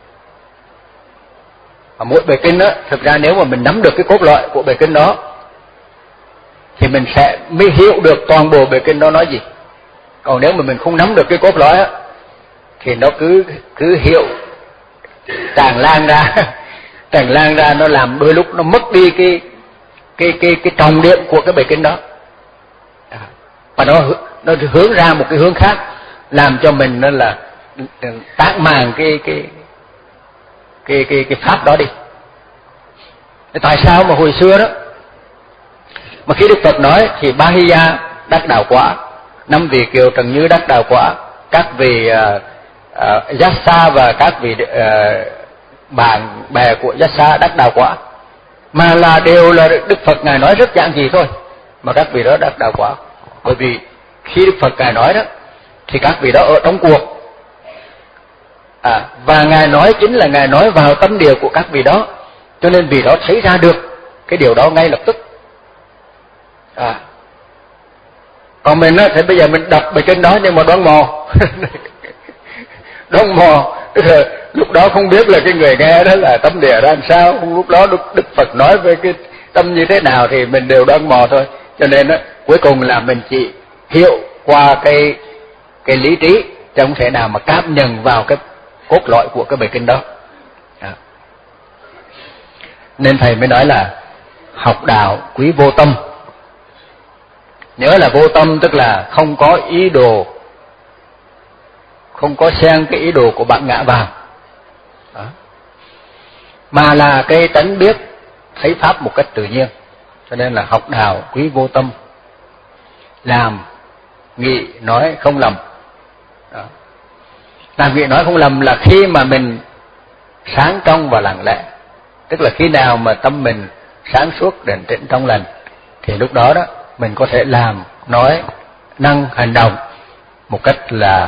Và mỗi bài kinh đó, thực ra nếu mà mình nắm được cái cốt lõi của bài kinh đó thì mình sẽ mới hiểu được toàn bộ bài kinh đó nói gì. Còn nếu mà mình không nắm được cái cốt lõi á thì nó cứ cứ hiểu tràn lan ra tràn lan ra, nó làm đôi lúc nó mất đi cái cái cái cái trọng điểm của cái bài kinh đó, và nó nó hướng ra một cái hướng khác, làm cho mình nó là tán màng cái cái cái cái cái pháp đó đi. Tại sao mà hồi xưa đó mà khi Đức Phật nói thì Ba Hy Gia đắc đạo quả, năm vị Kiều Trần Như đắc đạo quả, các vị uh, uh, Yassa và các vị uh, bạn bè của Yassa đắc đạo quả, mà là đều là Đức Phật Ngài nói rất giản dị thôi mà các vị đó đắc đạo quả. Bởi vì khi Đức Phật Ngài nói đó thì các vị đó ở trong cuộc, à, và Ngài nói chính là Ngài nói vào tâm địa của các vị đó, cho nên vị đó thấy ra được cái điều đó ngay lập tức. À, còn mình á thì bây giờ mình đọc bài kinh đó nhưng mà đoán mò đoán mò rồi lúc đó không biết là cái người nghe đó là tâm địa ra làm sao, lúc đó Đức, Đức Phật nói với cái tâm như thế nào thì mình đều đoán mò thôi. Cho nên á cuối cùng là mình chỉ hiểu qua cái cái lý trí, chứ không thể nào mà cảm nhận vào cái cốt lõi của cái bài kinh đó. À, nên thầy mới nói là học đạo quý vô tâm. Nhớ là vô tâm tức là không có ý đồ, không có xen cái ý đồ của bạn ngã vào. Đó. Mà là cái tánh biết thấy pháp một cách tự nhiên. Cho nên là học đạo quý vô tâm, làm nghị nói không lầm. Đó. Làm nghị nói không lầm là khi mà mình sáng trong và lặng lẽ, tức là khi nào mà tâm mình sáng suốt đền tĩnh trong lành thì lúc đó đó mình có thể làm, nói, năng, hành động một cách là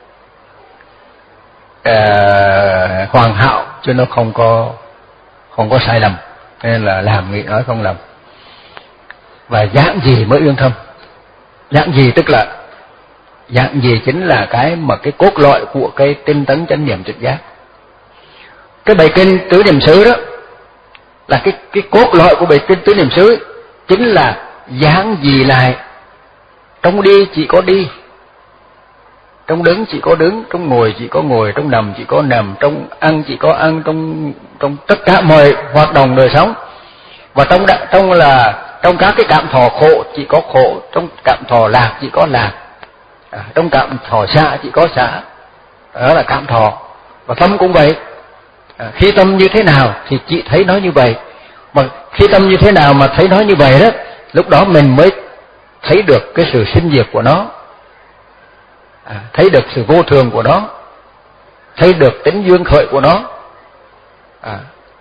uh, hoàn hảo, chứ nó không có không có sai lầm. Nên là làm nghĩ nói không lầm. Và giảng gì mới yên thâm. Giảng gì tức là giảng gì chính là cái mà cái cốt lõi của cái tinh tấn chánh niệm trực giác. Cái bài kinh Tứ Niệm xứ đó là cái cái cốt lõi của bài kinh Tứ Niệm xứ, chính là giảng gì lại. Trong đi chỉ có đi, trong đứng chỉ có đứng, trong ngồi chỉ có ngồi, trong nằm chỉ có nằm, trong ăn chỉ có ăn, trong trong tất cả mọi hoạt động đời sống. Và trong trong là trong các cái cảm thọ khổ chỉ có khổ, trong cảm thọ lạc chỉ có lạc, à, trong cảm thọ xả chỉ có xả. Đó là cảm thọ. Và tâm cũng vậy. À, khi tâm như thế nào thì chỉ thấy nó như vậy. Mà khi tâm như thế nào mà thấy nó như vậy đó, lúc đó mình mới thấy được cái sự sinh diệt của nó, à, thấy được sự vô thường của nó, thấy được tính duyên khởi của nó. À,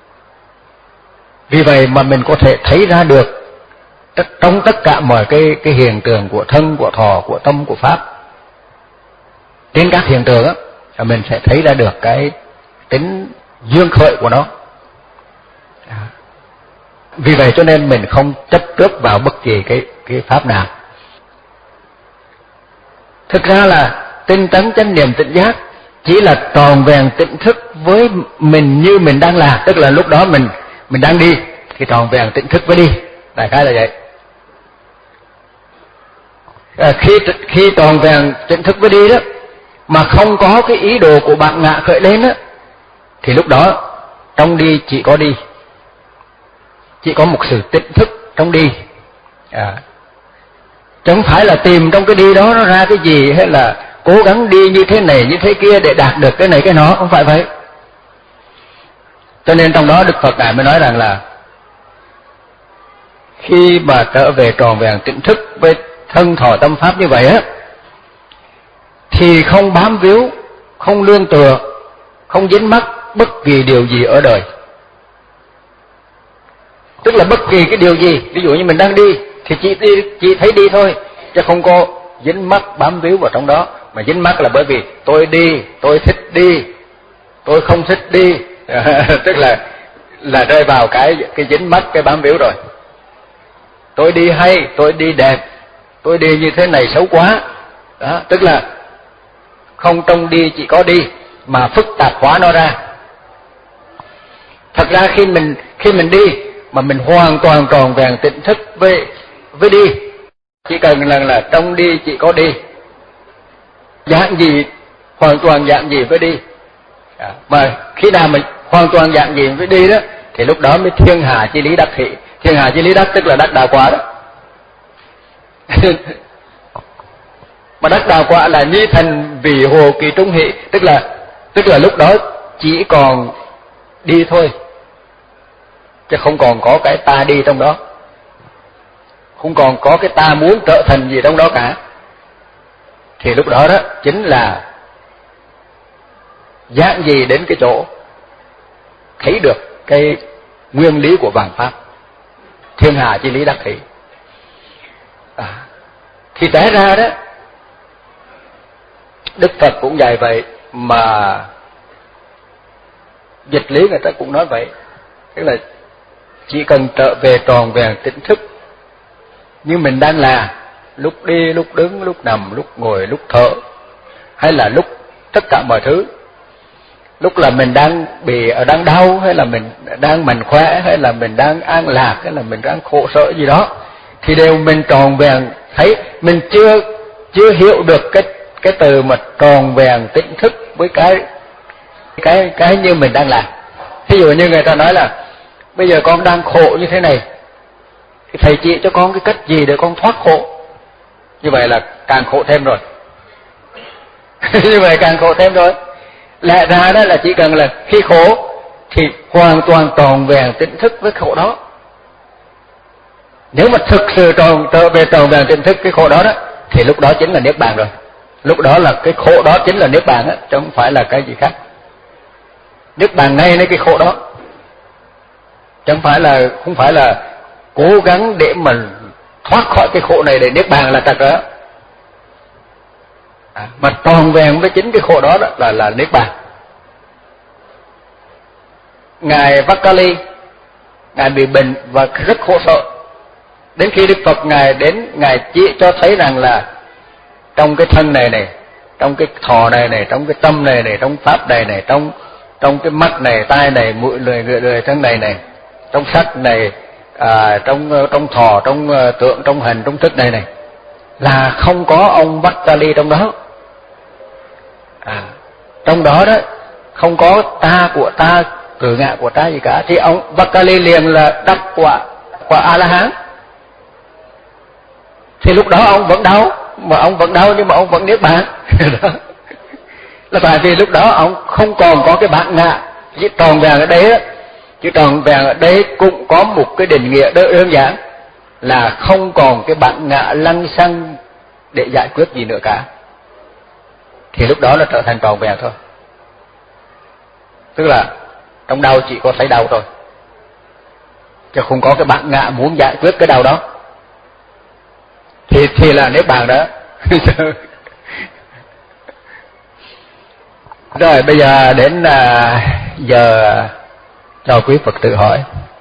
vì vậy mà mình có thể thấy ra được trong tất cả mọi cái cái hiện tượng của thân, của thọ, của tâm, của pháp. Trên các hiện tượng á, mình sẽ thấy ra được cái tính duyên khởi của nó. À, vì vậy cho nên mình không chấp trước vào bất kỳ cái cái pháp nào. Thực ra là tinh tấn chánh niệm tỉnh giác chỉ là tròn vẹn tỉnh thức với mình như mình đang là, tức là lúc đó mình mình đang đi thì tròn vẹn tỉnh thức với đi, đại khái là vậy. À, khi khi tròn vẹn tỉnh thức với đi đó mà không có cái ý đồ của bạn ngã khởi lên đó, thì lúc đó trong đi chỉ có đi, chỉ có một sự tỉnh thức trong đi. À, chứ không phải là tìm trong cái đi đó nó ra cái gì, hay là cố gắng đi như thế này như thế kia để đạt được cái này cái nọ, không phải vậy. Cho nên trong đó Đức Phật Ngài mới nói rằng là khi mà trở về tròn vẹn tỉnh thức với thân thọ tâm pháp như vậy á, thì không bám víu, không lương tựa, không dính mắc bất kỳ điều gì ở đời. Tức là bất kỳ cái điều gì, ví dụ như mình đang đi thì chỉ đi, chỉ thấy đi thôi, chứ không có dính mắc bám víu vào trong đó. Mà dính mắc là bởi vì tôi đi, tôi thích đi, tôi không thích đi. Tức là là rơi vào cái cái dính mắc, cái bám víu rồi. Tôi đi hay, tôi đi đẹp, tôi đi như thế này xấu quá. Đó, tức là không trông đi chỉ có đi, mà phức tạp hóa nó ra. Thật ra khi mình khi mình đi mà mình hoàn toàn tròn vẹn tỉnh thức với với đi, chỉ cần là là trông đi chỉ có đi, dạng gì hoàn toàn dạng gì với đi. À, mà khi nào mình hoàn toàn dạng gì với đi đó, thì lúc đó mới thiên hà chi lý đắc thị. Thiên hà chi lý đắc tức là đắc đạo quả đó. Mà đắc đạo quả là nhi thần vì hồ kỳ trung hỷ, tức là tức là lúc đó chỉ còn đi thôi, chứ không còn có cái ta đi trong đó, không còn có cái ta muốn trở thành gì trong đó cả. Thì lúc đó đó chính là dạng gì đến cái chỗ thấy được cái nguyên lý của vạn pháp, thiên hà chi lý đắc thị. À, thì té ra đó Đức Phật cũng dạy vậy, mà dịch lý người ta cũng nói vậy, tức là chỉ cần trở về tròn vẹn tỉnh thức như mình đang là, lúc đi, lúc đứng, lúc nằm, lúc ngồi, lúc thở, hay là lúc tất cả mọi thứ, lúc là mình đang bị ở đang đau, hay là mình đang mạnh khỏe, hay là mình đang an lạc, hay là mình đang khổ sở gì đó, thì đều mình tròn vẹn thấy. Mình chưa chưa hiểu được cái cái từ mà tròn vẹn tỉnh thức với cái cái cái như mình đang làm. Ví dụ như người ta nói là bây giờ con đang khổ như thế này, thì thầy chỉ cho con cái cách gì để con thoát khổ. Như vậy là càng khổ thêm rồi. Như vậy càng khổ thêm rồi. Lẽ ra đó là chỉ cần là khi khổ thì hoàn toàn tròn vẹn tỉnh thức với khổ đó. Nếu mà thực sự tròn trở về tròn vẹn tỉnh thức cái khổ đó đó, thì lúc đó chính là niết bàn rồi. Lúc đó là cái khổ đó chính là niết bàn á, chứ không phải là cái gì khác. Niết bàn ngay nơi cái khổ đó, chứ không phải là không phải là cố gắng để mà thoát khỏi cái khổ này để niết bàn là thật đó. À, mà tròn vẹn với chính cái khổ đó, đó là là niết bàn. Ngài Vakali, ngài bị bệnh và rất khổ sở. Đến khi Đức Phật ngài đến, ngài chỉ cho thấy rằng là trong cái thân này này, trong cái thọ này này, trong cái tâm này này, trong pháp này này, trong trong cái mắt này, tai này, mũi lười người lười thân này này, trong sắc này, à, trong trong thọ, trong uh, tượng, trong hình, trong thức này này, là không có ông Vakali trong đó. À, trong đó đó không có ta của ta, cử ngạ của ta gì cả. Thì ông Vakali liền là đắc quả quả A La Hán. Thì lúc đó ông vẫn đau, mà ông vẫn đau nhưng mà ông vẫn niết bàn. Là tại vì lúc đó ông không còn có cái bản ngã. Chỉ tròn vẹn ở đấy đó, chỉ tròn vẹn ở đây cũng có một cái định nghĩa đơn giản là không còn cái bản ngã lăng xăng để giải quyết gì nữa cả. Thì lúc đó là trở thành tròn vẹn thôi. Tức là trong đau chỉ có thấy đau thôi, chứ không có cái bản ngã muốn giải quyết cái đau đó. Thì thì là niết bàn đó. Rồi bây giờ đến uh, giờ cho quý Phật tử hỏi.